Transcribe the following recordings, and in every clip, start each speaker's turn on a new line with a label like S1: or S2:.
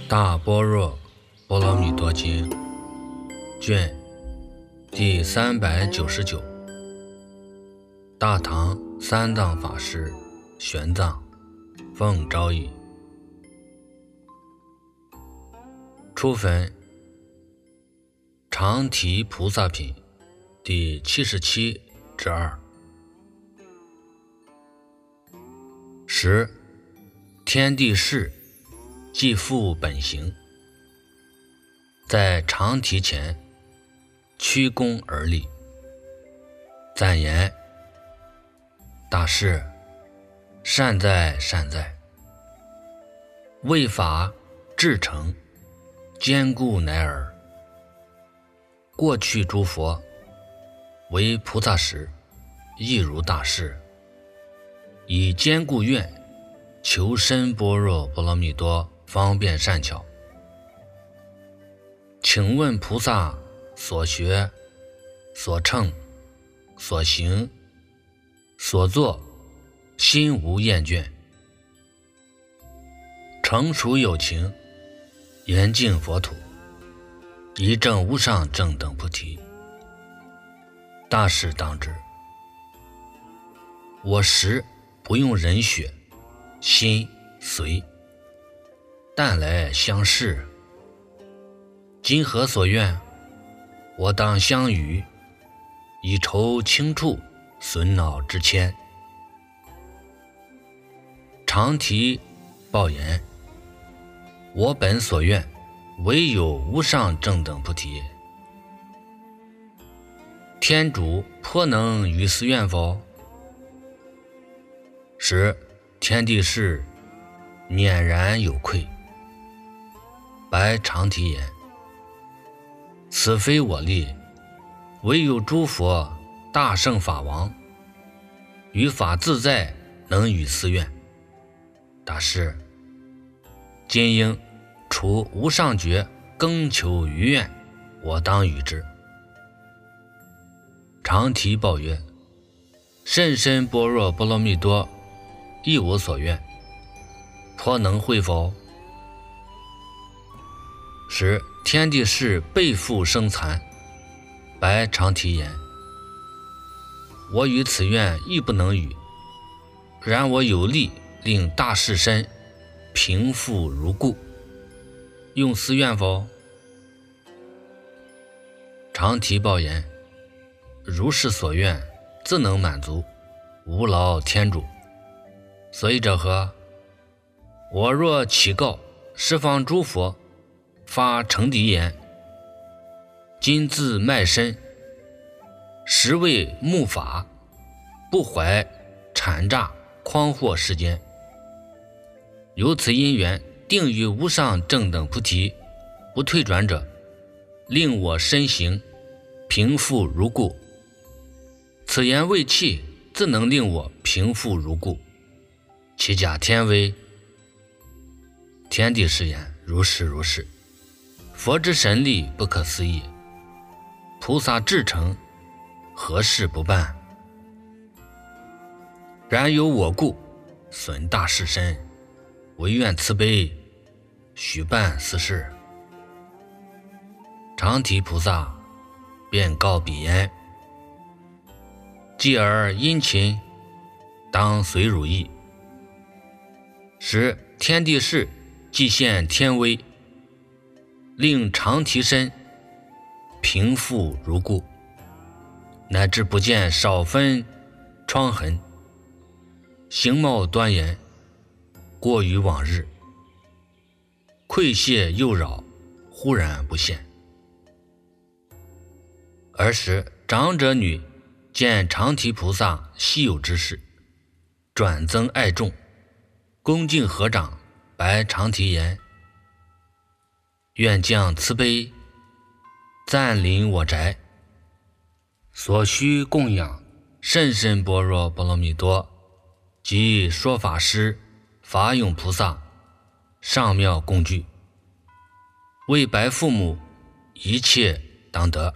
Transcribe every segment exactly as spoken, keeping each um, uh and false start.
S1: 大般若波罗蜜多经卷第三百九十九，大唐三藏法师玄奘奉诏译。初分常提菩萨品第七十七之二。十天地事即复本形，在长提前屈躬而立，赞言：大士，善哉善哉！为法至诚，坚固乃尔。过去诸佛为菩萨时，亦如大士，以坚固愿求深般若波罗蜜多方便善巧。请问菩萨所学、所乘、所行、所作，心无厌倦，诚属有情，严净佛土，一证无上正等菩提。大士当知，我实不用人血心随，但来相视。今何所愿？我当相与，以酬轻处损恼之谦。常提报言：我本所愿，唯有无上正等菩提。天主颇能于斯愿否？时天地事佞然有愧，白常提言：此非我力，唯有诸佛大圣法王于法自在，能与斯愿。大士，今应除无上觉更求于愿，我当与之。常提报曰：甚深般若波罗蜜多，亦无所愿，颇能会否？时天地事背负生残，白常提言：我与此愿亦不能与，然我有力令大士身平复如故，用斯愿否？常提报言：如是所愿，自能满足，无劳天主。所以者何？我若启告十方诸佛，发诚谛言：今自卖身，实为木法，不怀谄诈诓惑世间。由此因缘，定于无上正等菩提，不退转者，令我身形平复如故。此言未弃，自能令我平复如故。其假天威？天地誓言：如是如是。佛之神力不可思议，菩萨至诚，何事不办？然有我故，损大士身，唯愿慈悲，许办此事。常提菩萨便告彼言：继而殷勤，当随汝意。时天地事既现天威，令常提身平复如故，乃至不见少分疮痕，形貌端严，过于往日，愧谢诱扰，忽然不现。尔时长者女见常提菩萨稀有之事，转增爱重，恭敬合掌，白常提言：愿将慈悲暂临我宅，所需供养甚深般若波罗蜜多及说法师、法涌菩萨上妙供具，为白父母一切当得。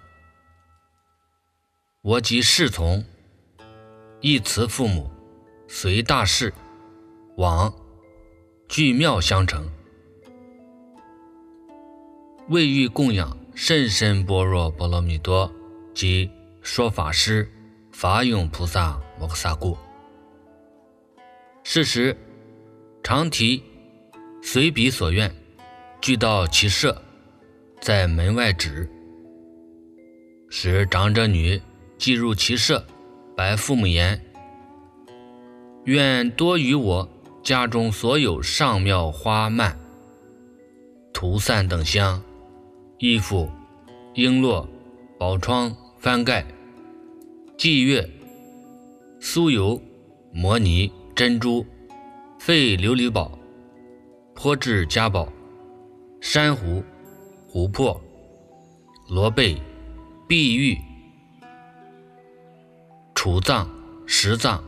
S1: 我即侍从，亦辞父母，随大士往具妙相成， 为欲供养甚深般若波罗蜜多及说法师法涌菩萨摩诃萨故。是时长提随彼所愿，具到其舍，在门外止。使长者女即入其舍，白父母言：愿多于我家中所有上妙花蔓、涂散等香、衣服、璎珞、宝窗、幡盖、霁月、酥油、摩尼、珍珠、废琉璃宝、颇至家宝、珊瑚、琥珀、罗贝、碧玉、楚藏、石藏、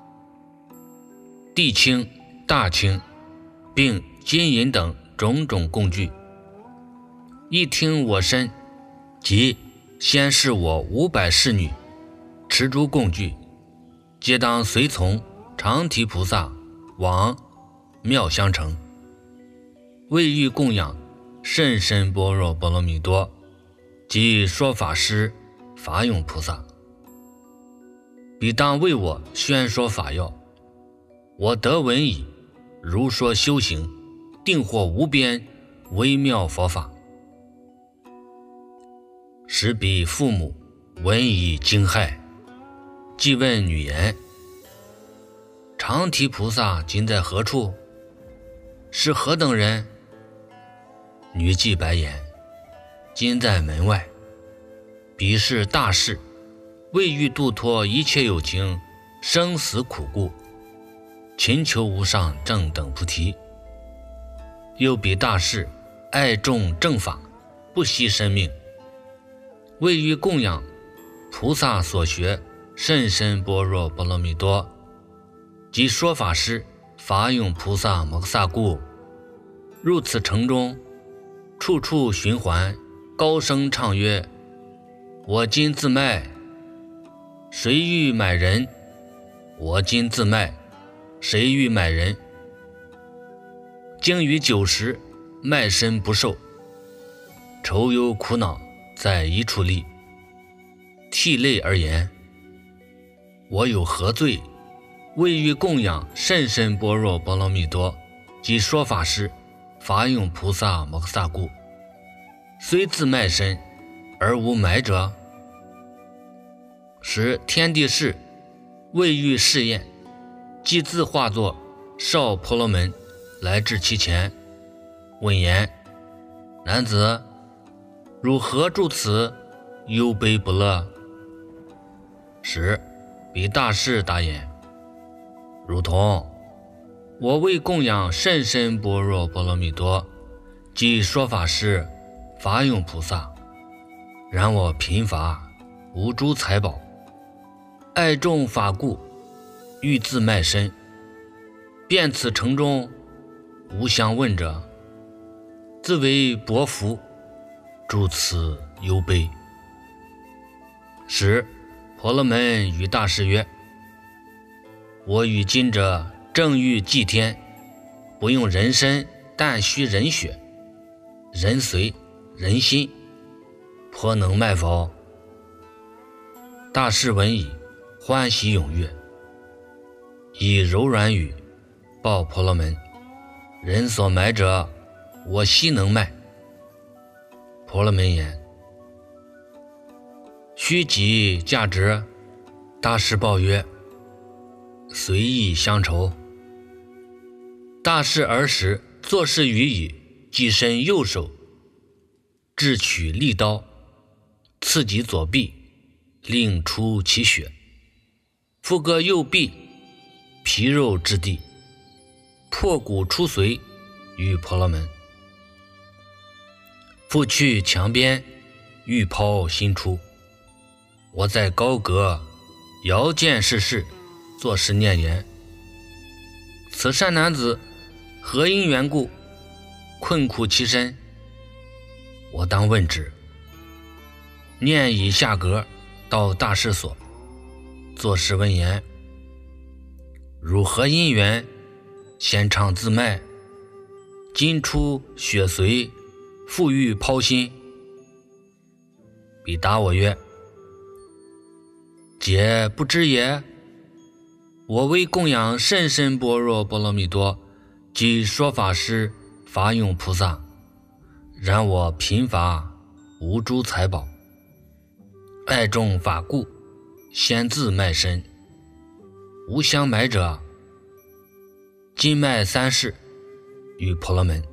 S1: 地青、大青，并金银等种种供具。一听我身，即先是我五百侍女持诸供具，皆当随从长提菩萨往妙香城，为欲供养甚深般若波罗蜜多及说法师法涌菩萨，彼当为我宣说法要。我得闻已，如说修行，定获无边微妙佛法。时彼父母闻已惊骇，即问女言：长提菩萨今在何处？是何等人？女即白言：今在门外。彼是大士，为欲度脱一切有情生死苦故，勤求无上正等菩提。又彼大士爱重正法，不惜生命，为欲供养菩萨所学甚深般若波罗蜜多及说法师法涌菩萨摩诃萨故，入此城中，处处循环，高声唱曰：我今自卖，谁欲买人？我今自卖，谁欲买人？经于九时，卖身不受，愁忧苦恼在一处立，涕泪而言：我有何罪？为欲供养甚深般若波罗蜜多及说法师法涌菩萨摩诃萨故，虽自卖身，而无买者。时天地士为欲试验，即自化作少婆罗门来至其前，问言：男子，汝何住此，忧悲不乐？时彼大士答言：如同，我为供养甚深般若波罗蜜多即说法师法涌菩萨，然我贫乏，无诸财宝，爱重法故，欲自卖身，遍此城中无相问者，自为薄福，住此忧悲。时婆罗门与大士曰：我与今者正欲祭天，不用人身，但需人血，人随人心，颇能卖否？大士闻已，欢喜踊跃，以柔软语报婆罗门：人所买者，我悉能卖。婆罗门言：须几价值？大士报曰：随意相酬。大士尔时作事于已，即伸右手，智取利刀，刺及左臂，令出其血，复割右臂，皮肉之地，破骨出髓于婆罗门。复去墙边，欲抛心出。我在高阁遥见世事，作是念言：此善男子何因缘故困苦其身？我当问之。念已下阁，到大士所，作是问言：汝何因缘先尝自卖？今出血髓， 复欲抛心。彼答我曰：皆不知也。我为供养甚深般若波罗蜜多及说法师法涌菩萨，然我贫乏无诸财宝，爱众法故，先自卖身，无相买者，今卖三世于婆罗门。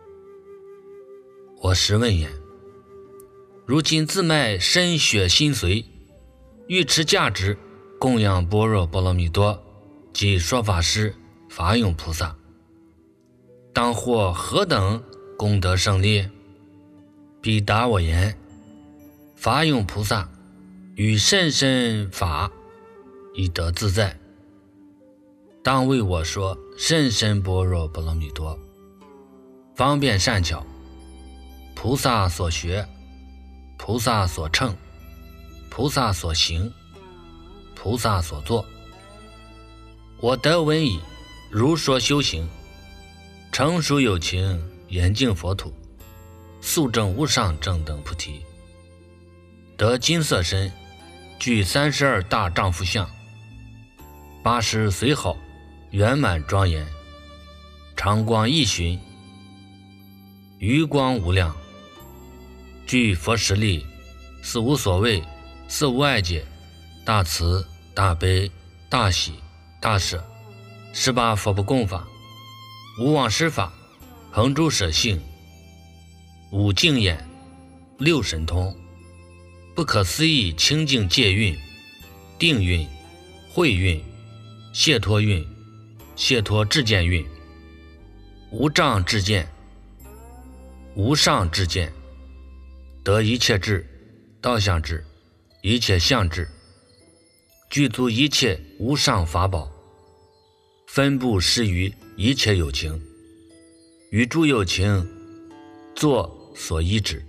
S1: 我实问言：如今自卖身血心髓，欲持价值供养般若波罗蜜多及说法师法涌菩萨，当获何等功德胜利？彼答我言：法涌菩萨与甚深法以得自在，当为我说甚深般若波罗蜜多，方便善巧，菩萨所学，菩萨所乘，菩萨所行，菩萨所作。我得闻已，如说修行，成熟有情，严净佛土，速证无上正等菩提，得金色身，具三十二大丈夫相，八十随好，圆满庄严，常光一旬，余光无量，具佛实力，四无所谓，四无碍解，大慈大悲大喜大舍，十八佛不共法，无妄施法，恒诸舍性，五净眼，六神通，不可思议清净戒运，定运，慧运，解脱运，解脱智见运，无障智见，无上智见，得一切智，道相智，一切相智，具足一切无上法宝，分布施于一切有情，与诸有情作所依止。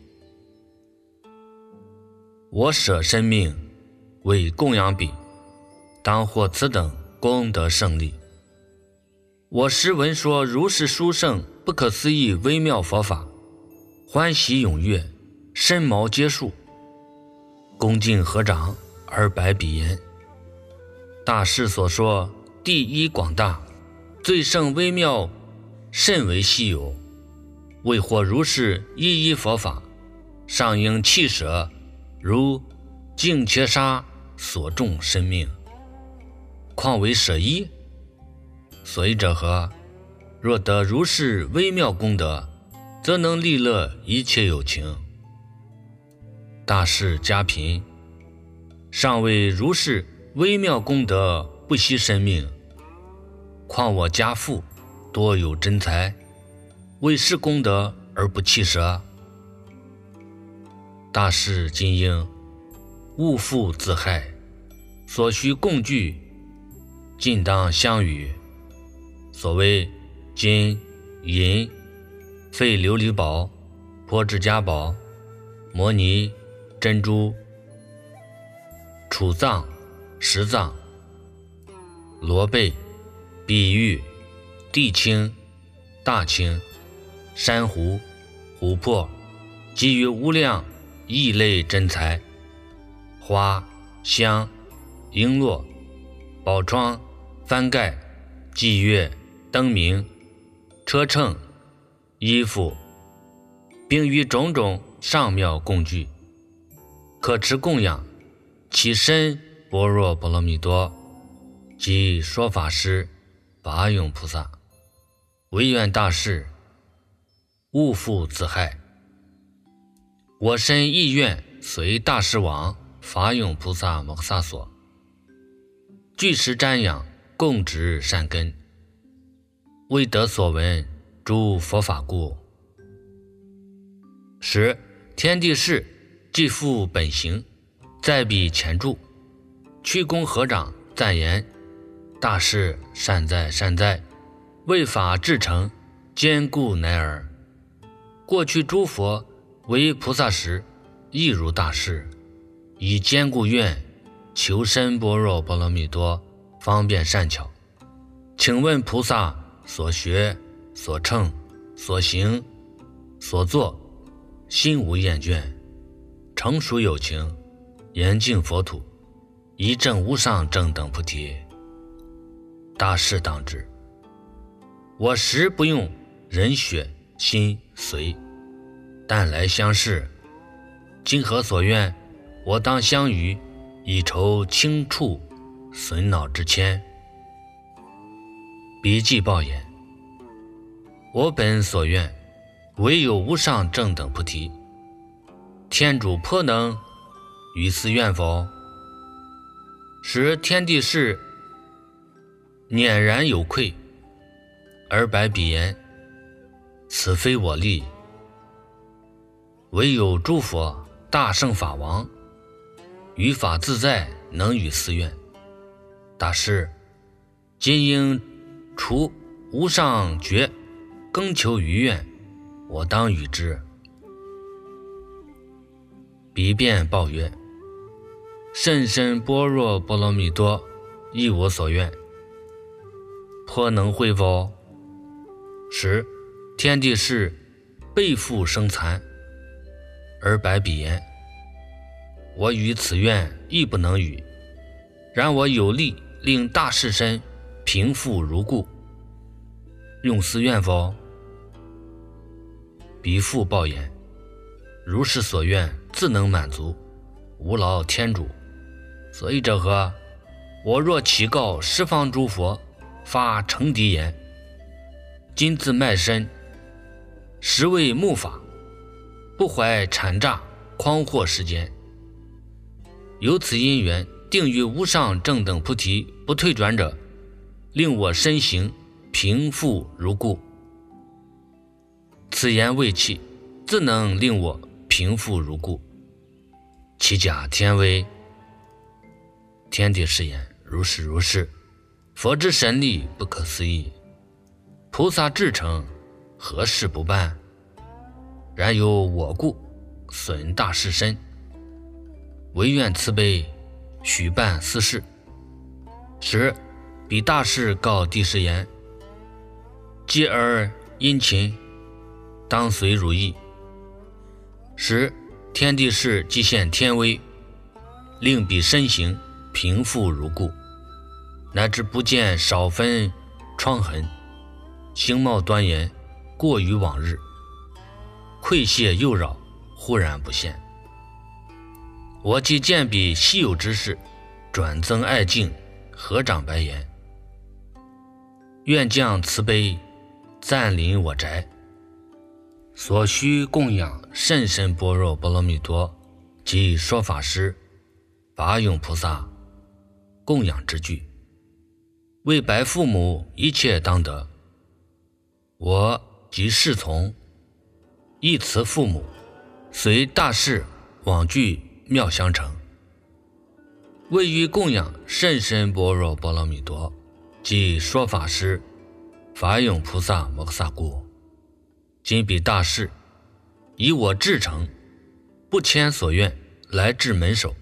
S1: 我舍生命为供养彼，当获此等功德胜利。我实闻说如是殊胜不可思议微妙佛法，欢喜踊跃，身毛皆竖，恭敬合掌而白彼言：大师所说第一广大，最胜微妙，甚为稀有，为获如是一一佛法，尚应弃舍，如净切沙所种生命，况为舍一？所以者何？若得如是微妙功德，则能利乐一切有情。大士家贫，尚为如是微妙功德不惜生命，况我家富，多有真财，为是功德而不弃舍。大士今应勿复自害，所需供具尽当相与。所谓金银废琉璃宝、破指甲宝、摩尼、珍珠、楚藏、石藏、罗贝、碧玉、地青、大青、珊瑚、琥珀，给予无量异类珍材，花、香、璎珞、宝窗、幡盖、霁月、灯明、车乘、衣服，并于种种上妙供具，可持供养其身般若波罗蜜多及说法师法涌菩萨。唯愿大士勿复自害。我身意愿随大士往法涌菩萨摩诃萨所，具实瞻仰，供植善根，未得所闻诸佛法故。十天地士即复本行，在彼前住，屈躬合掌赞言：大士善哉善哉，为法至诚，坚固乃尔。过去诸佛为菩萨时，亦如大士，以坚固愿求深般若波罗蜜多方便善巧。请问菩萨所学所乘所行所作心无厌倦，成熟有情，严净佛土，一证无上正等菩提。大事当知，我实不用人血心随，但来相视，今何所愿？我当相与，以酬轻触损恼之愆。笔记报言：我本所愿，唯有无上正等菩提。天主颇能于斯愿否？使天地士佞然有愧，而白彼言：此非我力，唯有诸佛大圣法王于法自在，能与斯愿。大师，今应除无上觉，更求于愿，我当与之。彼便报曰：甚深般若波罗蜜多，亦我所愿，颇能会否？时天地士背负生残，而白彼言：我与此愿亦不能与，然我有力令大士身平复如故，用斯愿否？彼复报言：如是所愿，自能满足，无劳天主。所以者何？我若祈告十方诸佛，发诚敌言，今自卖身，实为木法，不怀谄诈诓惑世间。由此因缘，定于无上正等菩提不退转者，令我身形平复如故。此言未弃，自能令我平复如故。其假天威。天地是言：如是如是，佛之神力不可思议，菩萨至诚，何事不办？然有我故，损大士身，唯愿慈悲，许办斯事。时彼大士告帝释言：继而殷勤，当随如意。时天地士即现天威，令彼身形平复如故，乃至不见少分疮痕，形貌端严，过于往日，愧谢诱扰，忽然不现。我既见彼稀有之事，转增爱敬，合掌白言：愿降慈悲，暂临我宅，所需供养甚深般若波罗蜜多及说法师、法涌菩萨供养之具，为白父母一切当得。我即侍从，亦辞父母，随大士往具妙香城，为于供养甚深般若波罗蜜多及说法师、法涌菩萨摩诃萨故。今彼大士以我至诚，不谦所愿，来至门首，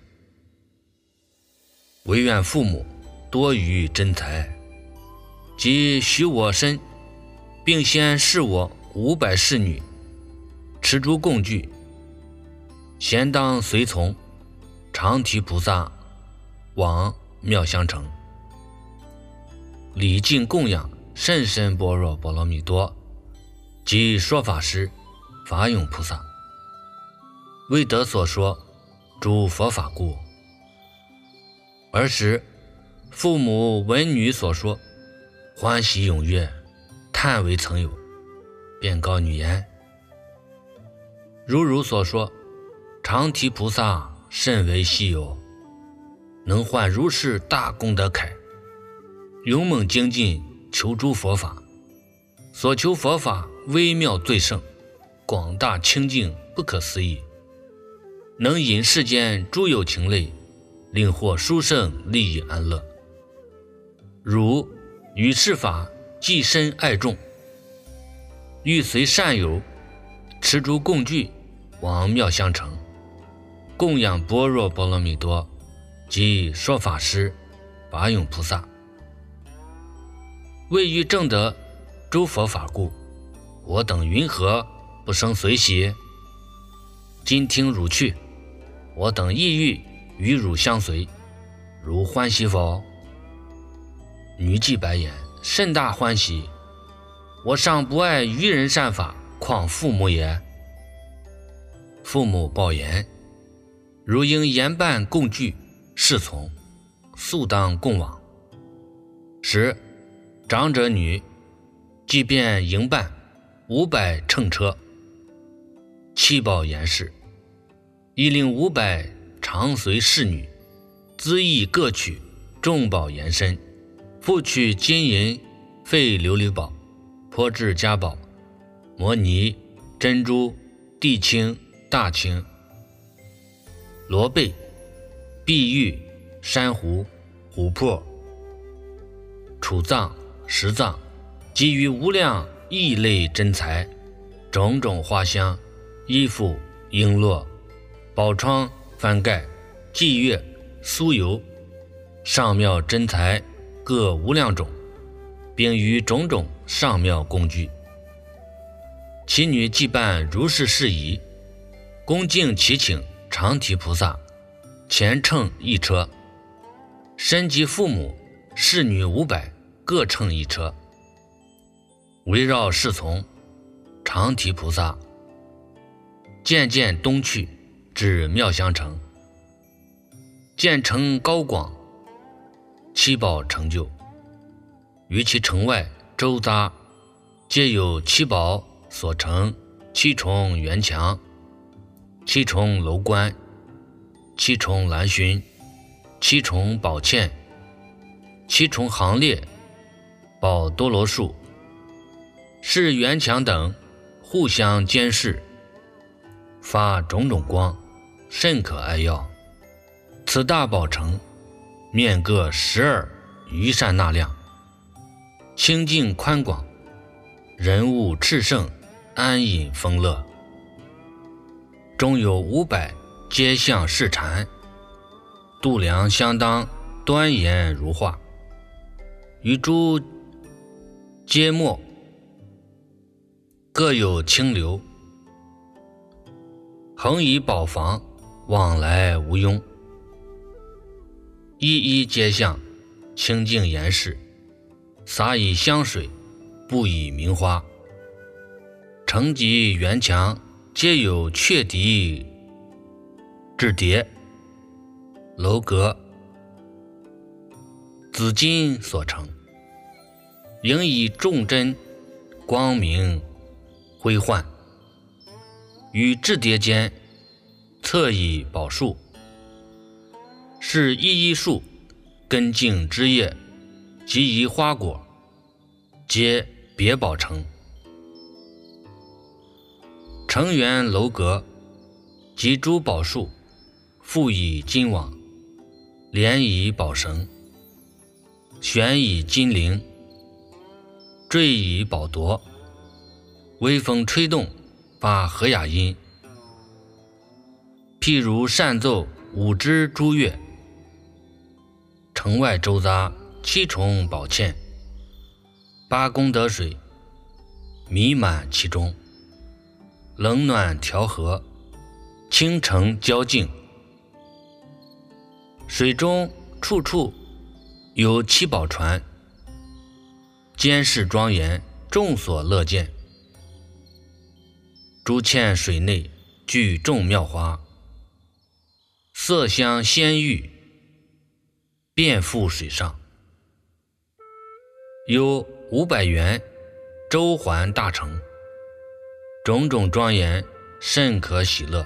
S1: 唯愿父母多于真财，即许我身，并先示我五百侍女，持诸供具，咸当随从常提菩萨往妙香城，礼敬供养甚深般若波罗蜜多及说法师、法涌菩萨，未得所说诸佛法故。尔时父母闻女所说，欢喜踊跃，叹为曾有，便告女言：如汝所说，常提菩萨甚为稀有，能换如是大功德铠，勇猛精进，求诸佛法，所求佛法微妙最胜，广大清净，不可思议，能引世间诸有情类，令获殊胜利益安乐。汝与是法既深爱重，欲随善友持诸供具往妙香城，供养般若波罗蜜多及说法师、法涌菩萨，为欲证得诸佛法故，我等云何不生随喜？ 今听汝去，我等意欲与汝相随，汝欢喜否？”女妓白言：“甚大欢喜，我尚不爱愚人善法，况父母也？”父母报言：“如应言伴共聚，侍从，速当共往。”时长者女即便迎伴五百乘车，七宝严氏亦令五百常随侍女，资役各取，众宝延伸，复取金银废琉璃宝、颇至家宝、摩尼、珍珠、地青、大青、罗贝、碧玉、珊瑚、琥珀、楚藏、石藏，给予无量异类珍材，种种花香、衣服、璎珞、宝窗、幡盖、霁月、酥油，上妙珍材各无量种，并于种种上妙工具。其女既办如是事宜，恭敬祈请常提菩萨前乘一车，身及父母侍女五百各乘一车，围绕侍从常提菩萨，渐渐东去，至妙香城。见城高广，七宝成就，于其城外周匝，皆有七宝所成七重圆墙、七重楼观、七重栏楯、七重宝嵌、七重行列、宝多罗树，是圆墙等互相监视，发种种光，甚可爱耀。此大宝城，面各十二余善纳量，清净宽广，人物炽盛，安隐丰乐。中有五百皆向视禅，度量相当，端严如画，于诸阶末各有清流，恒以宝房，往来无庸。一一皆向清净严饰，洒以香水，布以名花。城及圆墙，皆有雀笛、雉蝶、楼阁、紫金所成，应以众珍光明辉焕。于雉蝶间侧以宝树，是一一树根茎枝叶及一花果，皆别宝成。城垣楼阁及诸宝树，覆以金网，连以宝绳，悬以金铃，坠以宝铎，微风吹动，发和雅音。譬如善奏五支诸乐，城外周匝七重宝嵌，八功德水弥满其中，冷暖调和，清澄交净。水中处处有七宝船，监视庄严，众所乐见。诸嵌水内具众妙花，色香鲜玉，遍覆水上。有五百园周环大城，种种庄严，甚可喜乐。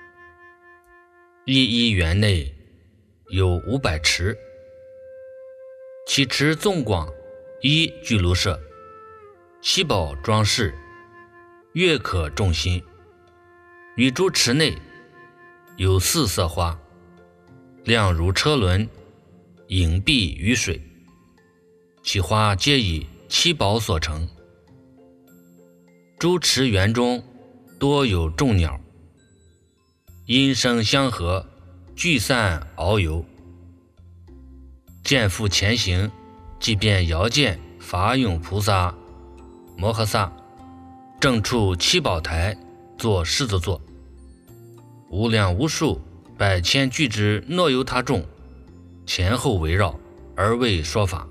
S1: 一一园内有五百池，其池纵广，一具卢舍，七宝装饰，悦可众心。于诸池内有四色花，亮如车轮，影蔽于水，其花皆以七宝所成。诸池园中多有众鸟，音声相和，聚散遨游。见复前行，即便遥见法涌菩萨摩诃萨正处七宝台，坐狮子座， 无量无数百千俱之若由他众，前后围绕而为说法。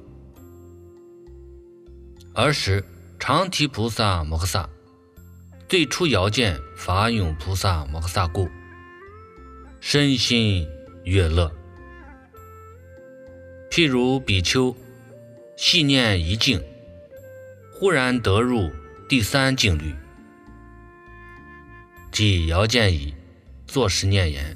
S1: 尔时常提菩萨摩诃萨最初遥见法涌菩萨摩诃萨故，身心悦乐。譬如比丘细念一境，忽然得入第三境律，即遥见已，作是念言：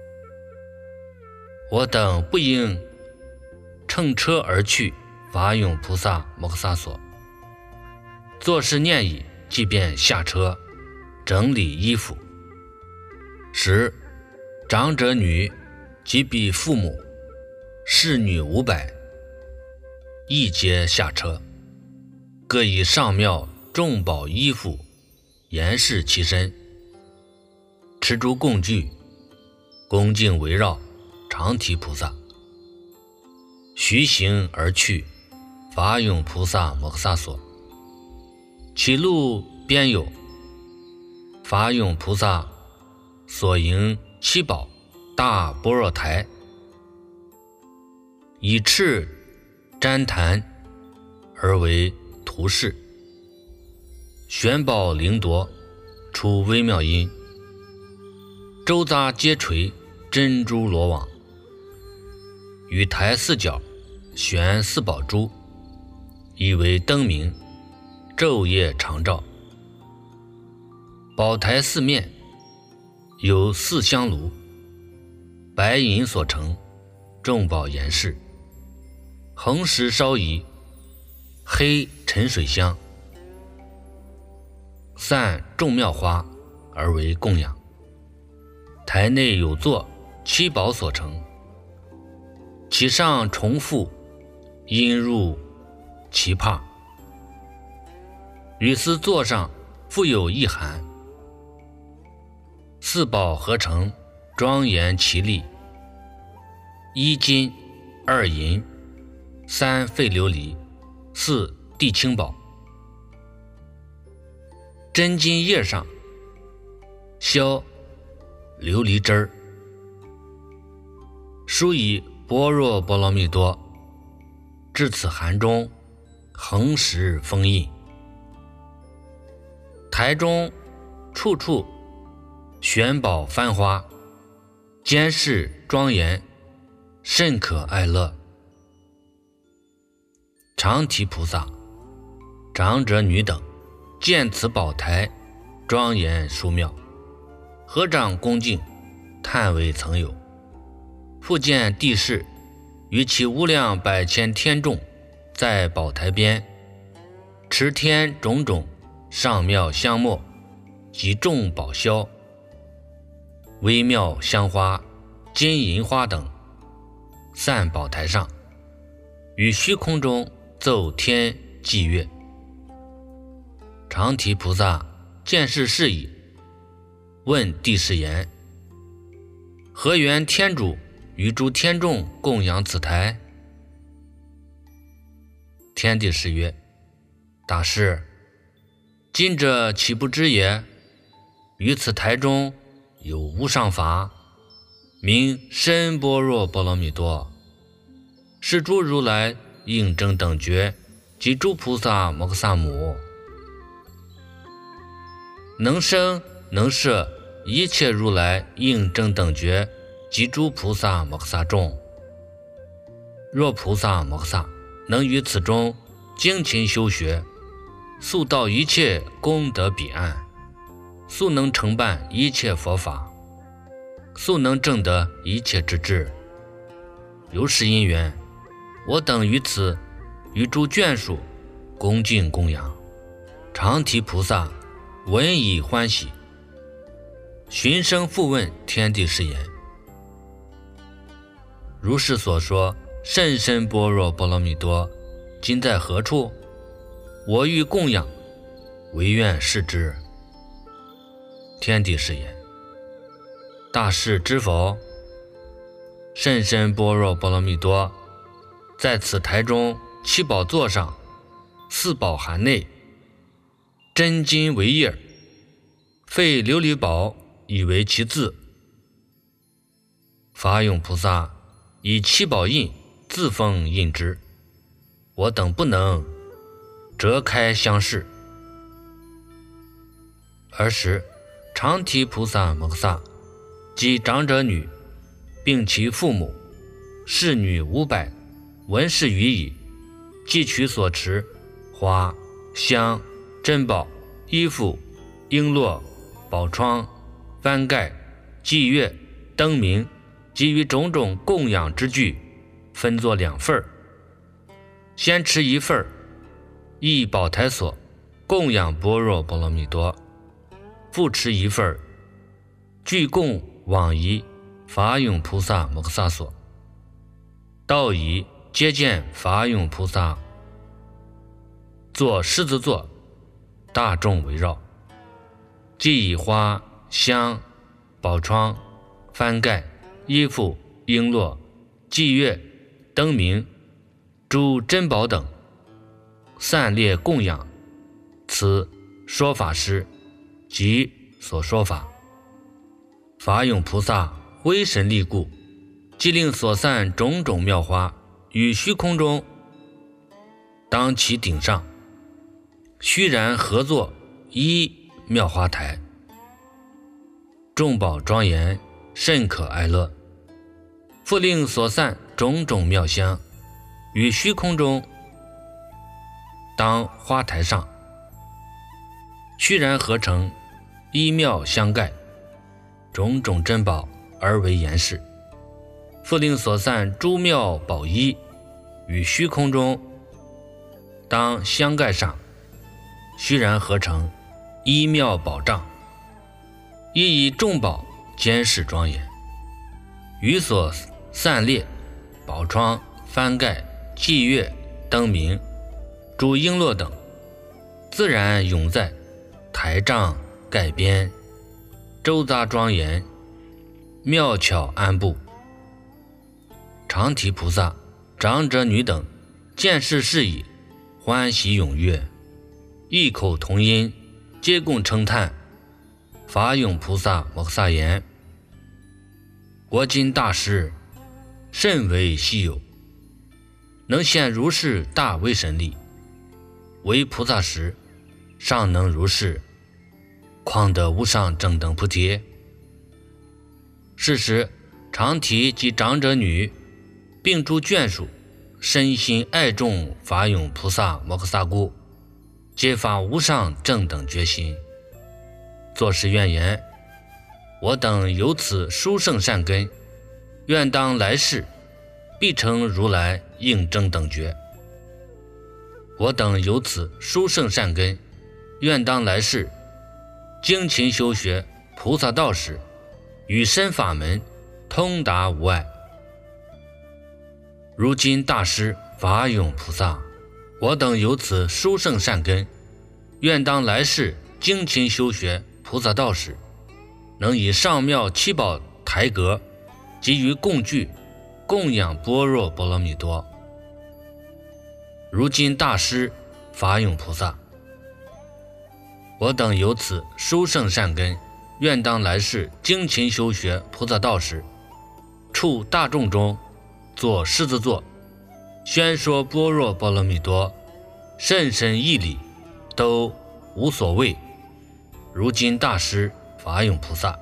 S1: 我等不应乘车而去法涌菩萨摩诃萨所。作是念已，即便下车整理衣服。时长者女及彼父母侍女五百，亦皆下车，各以上妙众宝衣服严饰其身，持诸供具，恭敬围绕常提菩萨，徐行而去法涌菩萨摩诃萨所。其路边有法涌菩萨所营七宝大般若台，以赤旃檀而为图示，玄宝灵铎出微妙音，周匝皆垂珍珠罗网，与台四角悬四宝珠，以为灯明，昼夜常照。宝台四面有四香炉，白银所成，众宝严饰，恒时烧仪，黑沉水香，散众妙花而为供养。台内有座七宝所成，其上重复因入其帕，于斯座上复有一函，四宝合成，庄严其力，一金，二银，三废琉璃，四地青宝。真金叶上销琉璃汁儿，书以般若波罗蜜多，至此函中恒时封印。台中处处玄宝繁花，监视庄严，甚可爱乐。常提菩萨、长者女等见此宝台庄严殊妙，合掌恭敬，叹为曾有。复见帝释与其无量百千天众，在宝台边持天种种上妙香末及众宝消，微妙香花、金银花等散宝台上，于虚空中奏天伎乐。常提菩萨见是事矣，问帝释言：何缘天主与诸天众供养此台？天帝释曰：大士，今者岂不知也？于此台中有无上法，名深般若波罗蜜多，是诸如来应真等觉及诸菩萨摩诃萨母，能生能摄一切如来应真等觉及诸菩萨摩诃萨众。若菩萨摩诃萨能于此中精勤修学，速到一切功德彼岸，速能承办一切佛法，速能证得一切之智。由是因缘，我等于此与诸眷属恭敬供养。常提菩萨闻已欢喜，寻声复问天帝释言：如是所说甚深般若波罗蜜多，今在何处？我欲供养，唯愿示之。天帝释言：大士知否？甚深般若波罗蜜多在此台中七宝座上，四宝函内，真金为叶，废琉璃宝以为其字， 法涌菩萨以七宝印自封印之，我等不能折开相视。尔时长提菩萨摩诃萨及长者女并其父母侍女五百闻是语已，即取所持花香珍宝衣服璎珞宝窗幡盖祭月灯明及于种种供养之具，分作两份儿，先持一份儿，诣宝台所供养般若波罗蜜多，复持一份儿，具供往诣法涌菩萨摩诃萨所。到已接见法涌菩萨坐狮子座，大众围绕，即以花香宝窗幡盖衣服璎珞祭月灯明诸珍宝等散列供养，此说法师即所说法。法涌菩萨挥神力故，即令所散种种妙花于虚空中当其顶上，虚然合作一妙花台，众宝庄严，甚可哀乐。复令所散种种妙香于虚空中当花台上，虚然合成一妙香盖，种种珍宝而为严饰。复令所散诸妙宝衣于虚空中当香盖上，虚然合成一妙宝帐，亦以众宝监视庄严。于所散列宝窗幡盖祭月灯明诸璎珞等，自然永在台帐盖边，周匝庄严，妙巧安布。长提菩萨长者女等见是事已，欢喜踊跃，异口同音，皆共称叹。法涌菩萨摩诃萨言：国今大师甚为稀有，能现如是大威神力，为菩萨时尚能如是，况得无上正等菩提？是时长提及长者女并诸眷属深心爱重法涌菩萨摩诃萨故，皆发无上正等决心，作是愿言：我等有此殊胜善根，愿当来世必成如来应正等觉。我等有此殊胜善根，愿当来世精勤修学菩萨道时，与身法门通达无碍。如今大师法涌菩萨，我等有此殊胜善根，愿当来世精勤修学菩萨道时，能以上妙七宝台阁及于供具供养般若波罗蜜多。如今大师法涌菩萨，我等有此殊胜善根，愿当来世精勤修学菩萨道时，处大众中作狮子座，宣说般若波罗蜜多，甚深义理都无所谓。如今大师法涌菩萨，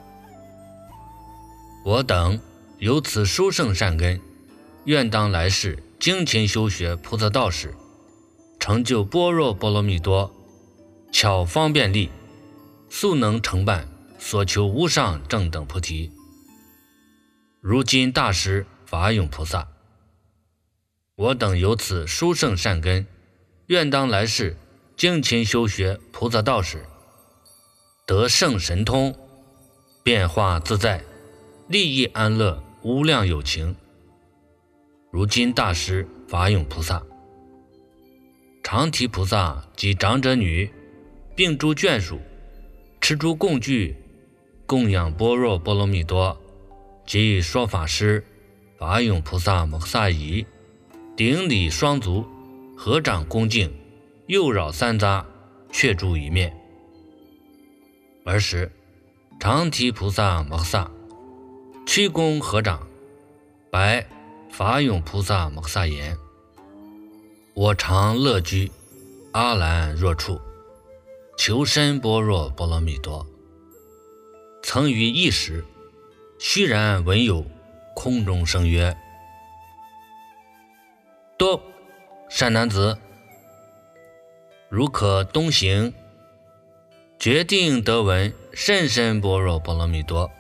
S1: 我等有此殊胜善根，愿当来世精勤修学菩萨道时，成就般若波罗蜜多巧方便力，速能成办所求无上正等菩提。如今大师法涌菩萨，我等有此殊胜善根，愿当来世精勤修学菩萨道时，得圣神通，变化自在，利益安乐，无量有情。如今大师法涌菩萨，长提菩萨及长者女并诸眷属持诸供具供养般若波罗蜜多，即说法师法涌菩萨摩诃萨已，顶礼双足，合掌恭敬，右绕三匝，却住一面。尔时长提菩萨摩诃萨屈躬合掌，白法涌菩萨摩诃萨言：我常乐居阿兰若处，求深般若波罗蜜多。曾于一时，虚然闻有空中声曰：多，善男子，如可东行，决定得闻甚深般若波罗蜜多。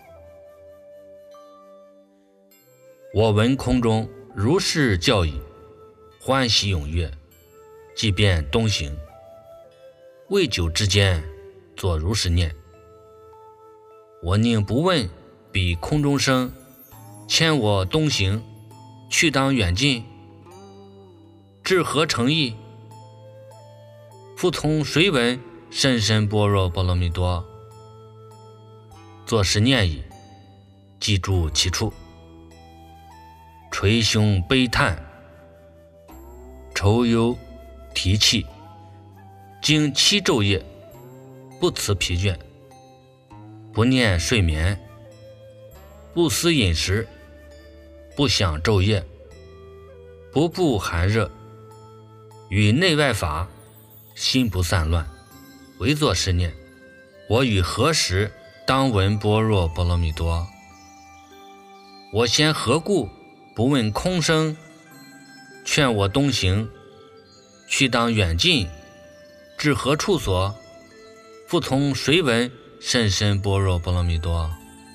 S1: 我闻空中如是教已，欢喜踊跃，即便东行，未久之间，作如是念：我宁不问彼空中声，牵我东行，去当远近，至何诚意？复从谁闻甚深般若波罗蜜多？作是念已，即住其处，捶胸悲叹，愁忧提气，经七昼夜，不辞疲倦，不念睡眠，不思饮食，不想昼夜，不顾寒热，与内外法心不散乱，唯作是念：我于何时当闻般若波罗蜜多？我先何故不问空声，劝我东行，去当远近，至何处所？复从谁闻甚深般若波罗蜜多？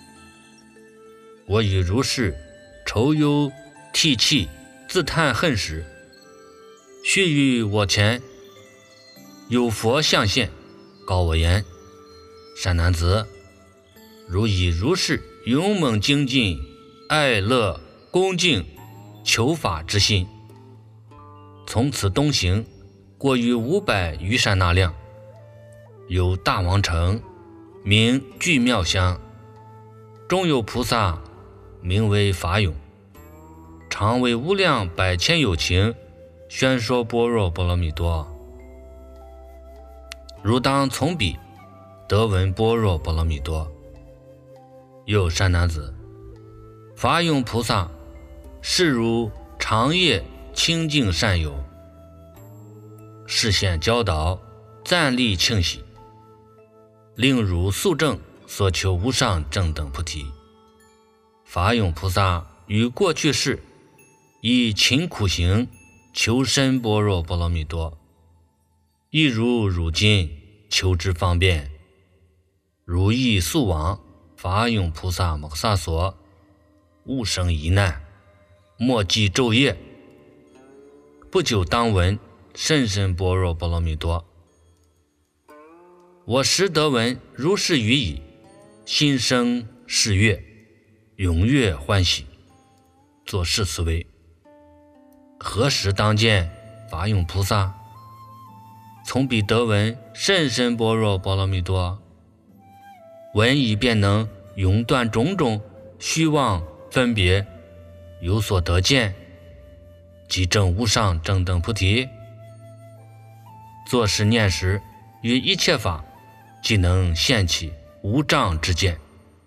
S1: 我与如是愁忧涕泣，自叹恨时，须于我前有佛相现，告我言：善男子，如以如是勇猛精进、爱乐恭敬求法之心，从此东行，过于五百余山那量，有大王城，名具妙香，中有菩萨，名为法涌，常为无量百千有情宣说般若波罗蜜多。汝当从彼得闻般若波罗蜜多。又善男子，法涌菩萨是如长夜清净善友，示现教导，赞励庆喜，令汝速证所求无上正等菩提。法涌菩萨于过去世以勤苦行求深般若波罗蜜多，亦如汝今求之方便，汝亦速往法涌菩萨摩诃萨所，勿生疑难，莫记昼夜，不久当闻甚深般若波罗蜜多。我时得闻如是语已，心生喜悦，踊跃欢喜，作是思维：何时当见法涌菩萨？从彼得闻甚深般若波罗蜜多。闻已便能永断种种虚妄分别，有所得见，即证无上正等菩提。作是念时，于一切法即能现起无障之见，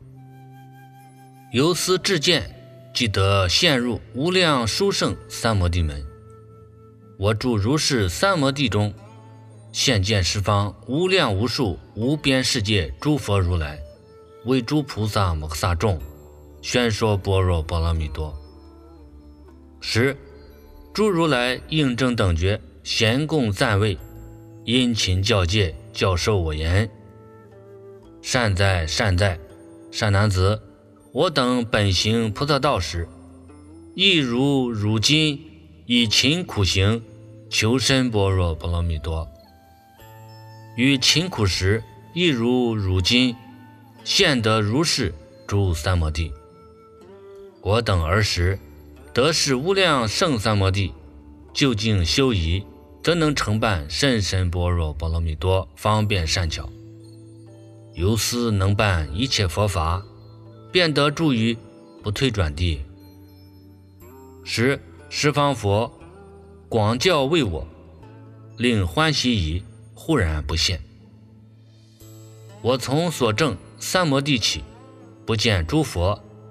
S1: 由此至见，即得陷入无量殊胜三摩地门。我住如是三摩地中，现见十方无量无数无边世界诸佛如来，为诸菩萨摩诃萨众宣说般若波罗蜜多。十诸如来应正等觉咸供赞谓，殷勤教戒教授我言：善哉善哉，善男子，我等本行菩萨道时，亦如汝今以勤苦行求深般若波罗蜜多。于勤苦时，亦如汝今现得如是诸三摩地。我等儿时得是无量圣三摩地，究竟修仪，则能承办甚深般若波罗蜜多方便善巧，由斯能办一切佛法，便得住于不退转地。十十方佛广教为我，令欢喜已，忽然不现。我从所证三摩地起，不见诸佛，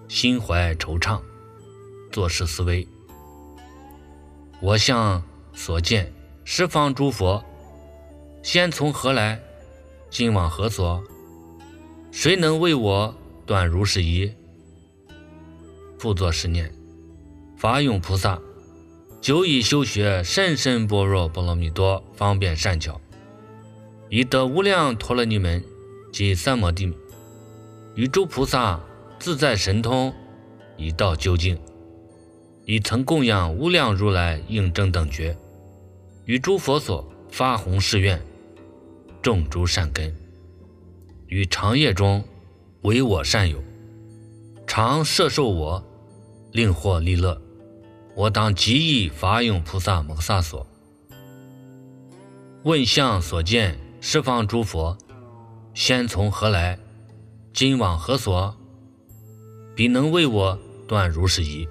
S1: 心怀惆怅，做事思维。我相所见，十方诸佛，先从何来，今往何所？谁能为我断如是疑？复作是念：法涌菩萨，久已修学甚深般若波罗蜜多方便善巧，以得无量陀罗尼门及三摩地，与诸菩萨自在神通，以道究竟，以曾供养无量如来应正等觉，与诸佛所发弘誓愿，种诸善根，于长夜中为我善友，常摄受我，令获利乐。我当极意法涌菩萨摩诃萨所。问相所见，十方诸佛，先从何来，今往何所？彼能为我断如是疑。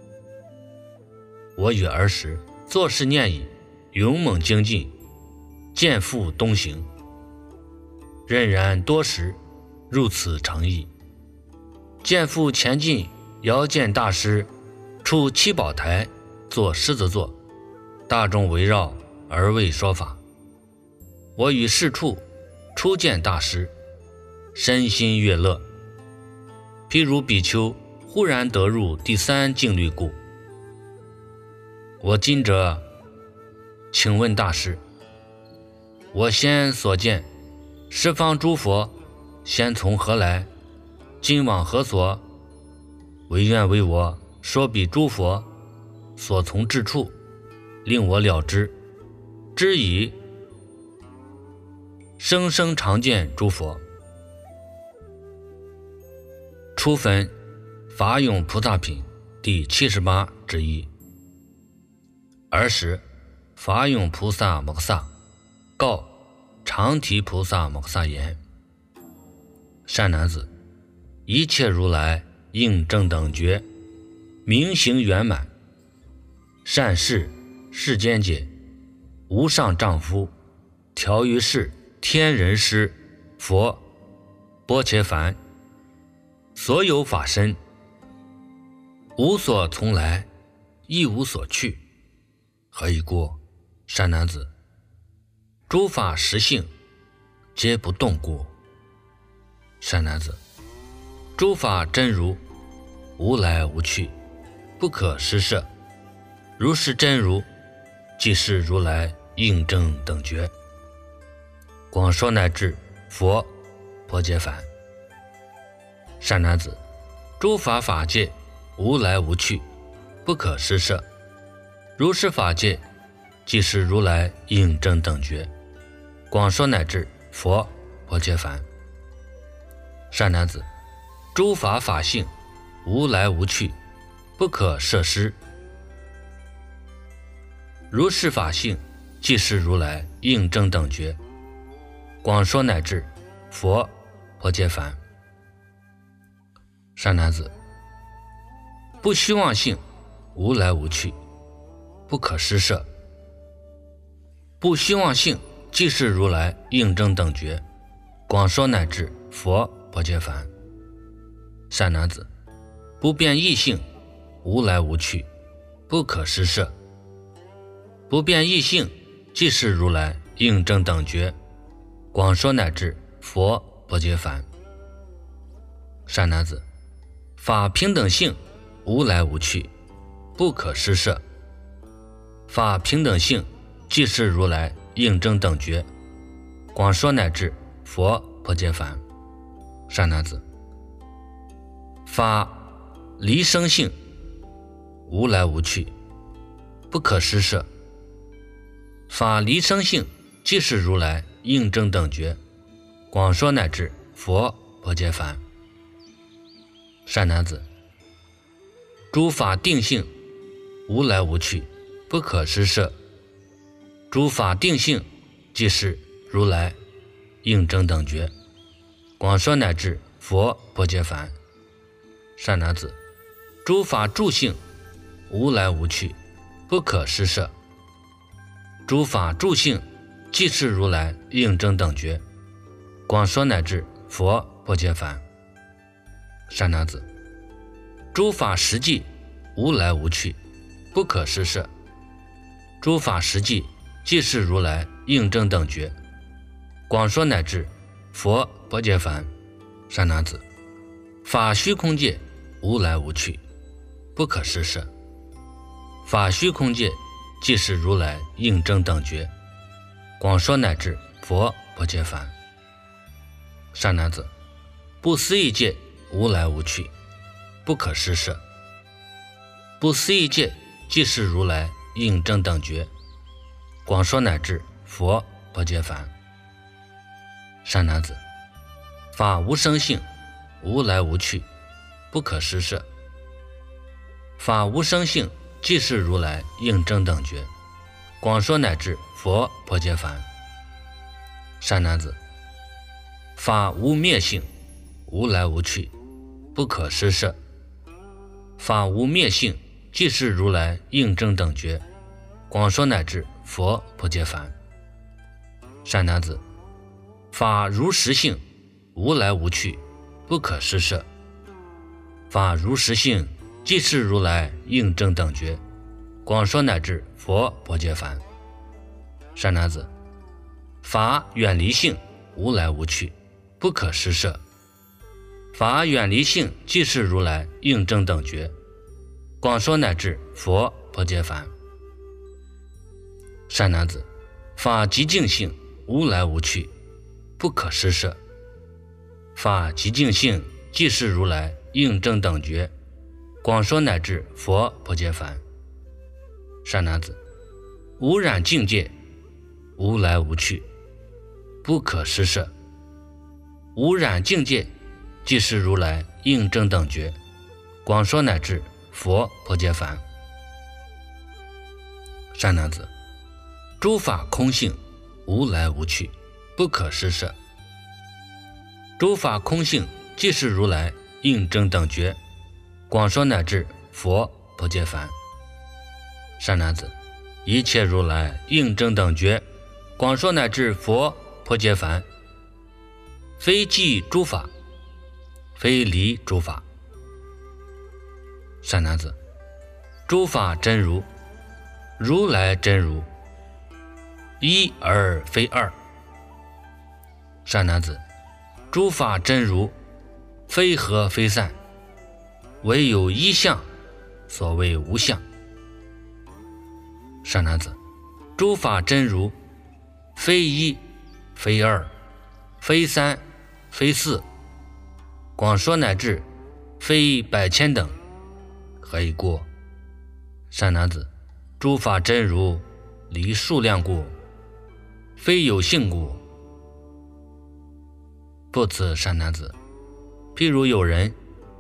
S1: 我与儿时作是念已，勇猛精进，渐复东行。荏然多时，入此诚意。渐复前进，遥见大师处七宝台，坐狮子座，大众围绕而为说法。我与是处初见大师，身心悦乐，譬如比丘忽然得入第三静虑故。我今者请问大师，我先所见，十方诸佛，先从何来，今往何所？唯愿为我说彼诸佛所从之处，令我了知。知已，生生常见诸佛。初分法涌菩萨品第七十八之一。尔时法涌菩萨摩诃萨告长提菩萨摩诃萨言：善男子，一切如来应正等觉，明行圆满，善事世间解，无上丈夫，调于世天人师佛般伽梵，所有法身，无所从来，亦无所去。何以故？善男子，诸法实性，皆不动故。善男子，诸法真如，无来无去，不可施设。如是真如，即是如来应正等觉，广说乃至佛般伽梵。善男子，诸法法界，无来无去，不可施设。如是法界，即是如来应正等觉，广说乃至佛般伽梵。善男子，诸法法性，无来无去，不可设施。如是法性，即是如来应正等觉，广说乃至佛般伽梵。善男子，不虚妄性，无来无去，不可施设。不虚妄性，即是如来应正等觉，广说乃至佛般伽梵。善男子，不变异性，无来无去，不可施设。不变异性，即是如来应正等觉，广说乃至佛般伽梵。善男子，法平等性，无来无去，不可施设。法平等性，即是如来应正等觉，广说乃至佛般伽梵。善男子，法离生性，无来无去，不可施设。法离生性，即是如来应正等觉，广说乃至佛般伽梵。善男子，诸法定性，无来无去，不可施设。诸法定性，即是如来应正等觉，广说乃至佛般伽梵。善男子，诸法住性，无来无去，不可施设。诸法住性，即是如来应正等觉，广说乃至佛般伽梵。善男子， 诸法实际，无来无去，不可施设。诸法实际，即是如来应正等觉，广说乃至佛般涅梵。善男子，法虚空界，无来无去，不可施设。法虚空界，即是如来应正等觉，广说乃至佛般涅梵。善男子，不思议界，无来无去，不可施设。不思议界，即是如来应正等觉，广说乃至佛般涅梵。善男子，法无生性，无来无去，不可施设。法无生性，即是如来应正等觉，广说乃至佛般涅梵。善男子，法无灭性，无来无去，不可施设。法无灭性，即是如来应正等觉，广说乃至佛般涅梵。善男子，法如实性，无来无去，不可施设。法如实性，即是如来应正等觉，广说乃至佛般涅梵。善男子，法远离性，无来无去，不可施设。法远离性，即是如来应正等觉，广说乃至佛般涅梵。善男子，法极净性，无来无去，不可施设。法极净性，即是如来应正等觉，广说乃至佛般涅梵。善男子，无染境界，无来无去，不可施设。无染境界，即是如来应正等觉，广说乃至佛般涅梵。善男子，诸法空性，无来无去，不可施设。诸法空性，即是如来应正等觉，广说乃至佛般涅梵。善男子，一切如来应正等觉，广说乃至佛般涅梵，非即诸法，非离诸法。善男子，诸法真如，如来真如，一而非二。善男子，诸法真如，非合非散，唯有一相，所谓无相。善男子，诸法真如，非一，非二，非三，非四，广说乃至非百千等，何以故？善男子，诸法真如，离数量故，非有性故。不此善男子，譬如有人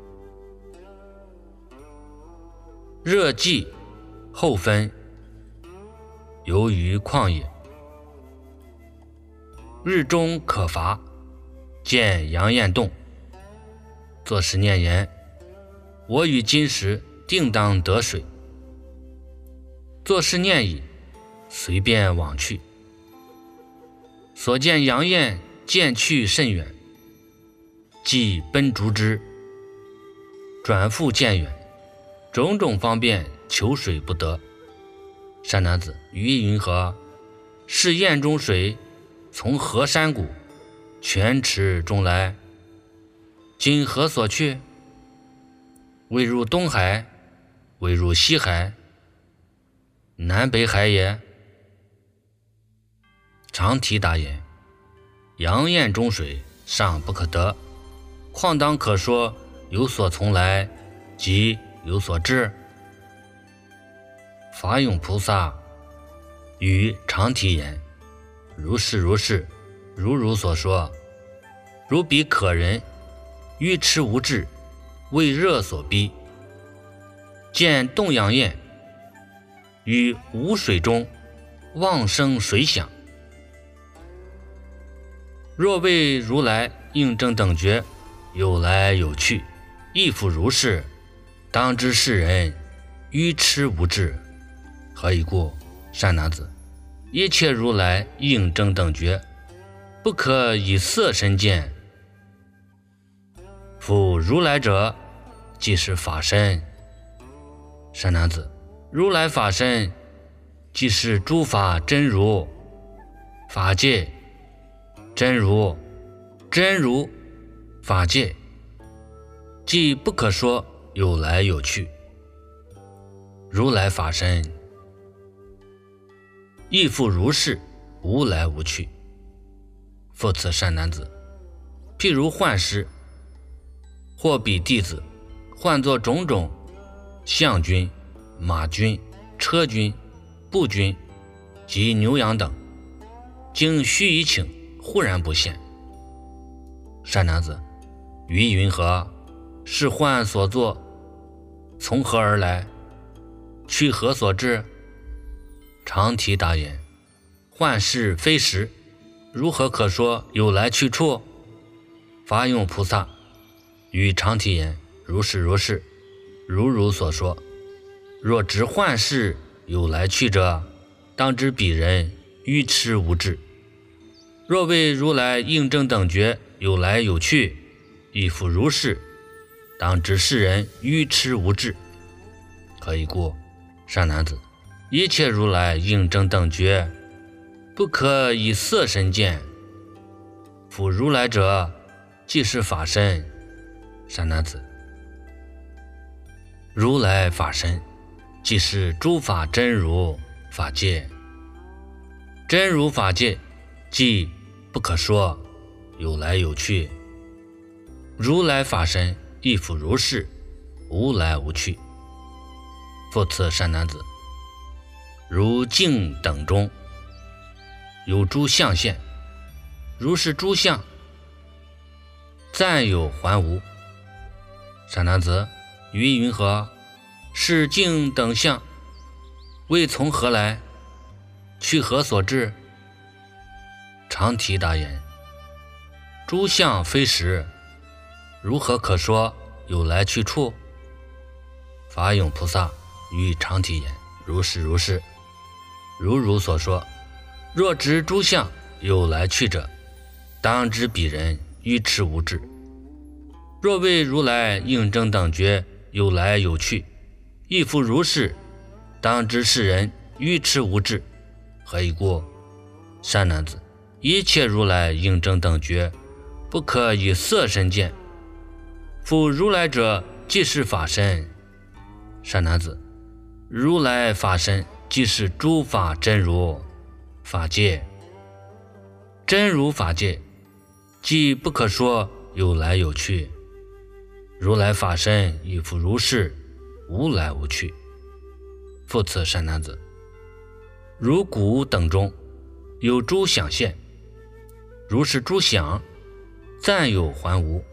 S1: 热寂后分，游于旷野，日中可伐，见阳焰动，作是念言：我与今时定当得水。作是念已，随便往去，所见阳焰渐去甚远，即奔逐之，转复渐远，种种方便求水不得。善男子，于云何？是焰中水从河山谷，泉池中来，今何所去？未入东海，未入西海，南北海也。常题答言：阳焰中水尚不可得，况当可说有所从来，即有所至？法涌菩萨与常题言：如是如是，如如所说。如彼可人，愚痴无智，为热所逼，见动阳焰于无水中，妄生水响。若为如来应正等觉，有来有去，亦复如是，当知世人愚痴无智。何以故？善男子，一切如来应正等觉，不可以色身见。夫如来者， 即是法身。善男子，如来法身即是诸法真如，法界真如，真如法界即不可说有来有去。如来法身亦复如是，无来无去。复次善男子，譬如幻师，或比弟子换作种种象军、马军、车军、步军及牛羊等，经须臾请，忽然不现。善男子，于云何？是幻所作，从何而来？去何所至？常题答言：幻事非实，如何可说有来去处？法用菩萨与常题言：如是如是，如如所说。若知幻事有来去者，当知彼人愚痴无智。若为如来应正等觉有来有去，亦复如是，当知世人愚痴无智。何以故？善男子，一切如来应正等觉，不可以色身见。复如来者，即是法身。善男子，如来法身即是诸法真如法界，真如法界即不可说有来有去。如来法身亦复如是，无来无去。复次善男子，如镜等中有诸象现，如是诸相暂有还无。善男子，于云何？是镜等相为从何来？去何所至？常题答言：诸相非实，如何可说有来去处？法永菩萨与常题言：如是如是，如如所说。若知诸相有来去者，当知彼人愚痴无智。若为如来应正等觉有来有去，亦复如是，当知世人愚痴无智。何以故？善男子，一切如来应正等觉，不可以色身见。复如来者，即是法身。善男子，如来法身即是诸法真如法界，真如法界即不可说有来有去。如来法身亦复如是，无来无去。复次善男子，如鼓等中有诸响现，如是诸响暂有还无。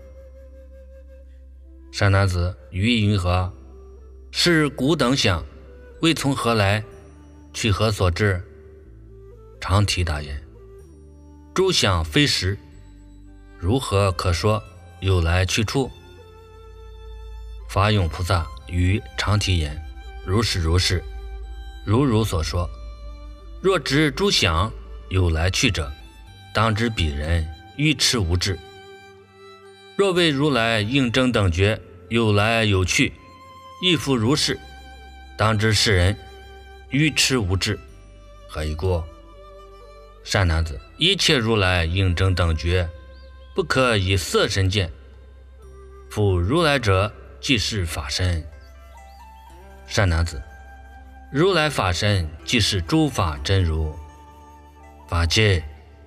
S1: 善男子，于云何？是鼓等响为从何来？去何所至？常题答言：诸响非实，如何可说有来去处？法永菩萨与常题言：如是如是，如如所说。若知诸响有来去者，当知彼人愚痴无智。若为如来应正等觉有来有去，亦复如是，当知世人愚痴无智。何以故？善男子，一切如来应正等觉，不可以色身见。复如来者，即是法身。善男子，如来法身即是诸法真如法界，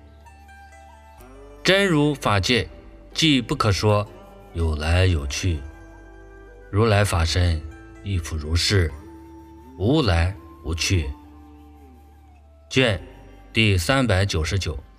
S1: 真如法界即不可说有来有去。如来法身亦复如是，无来无去。卷第三百九十九。